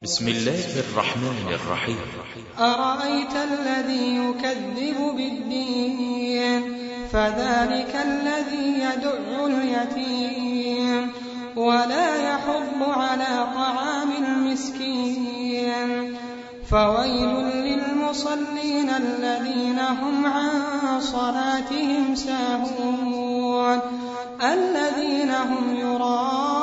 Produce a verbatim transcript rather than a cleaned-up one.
بسم الله الرحمن الرحيم. أرأيت الذي يكذب بالدين فذلك الذي يدع اليتيم ولا يحض على طعام المسكين فويل للمصلين الذين هم عن صلاتهم ساهون الذين هم يراءون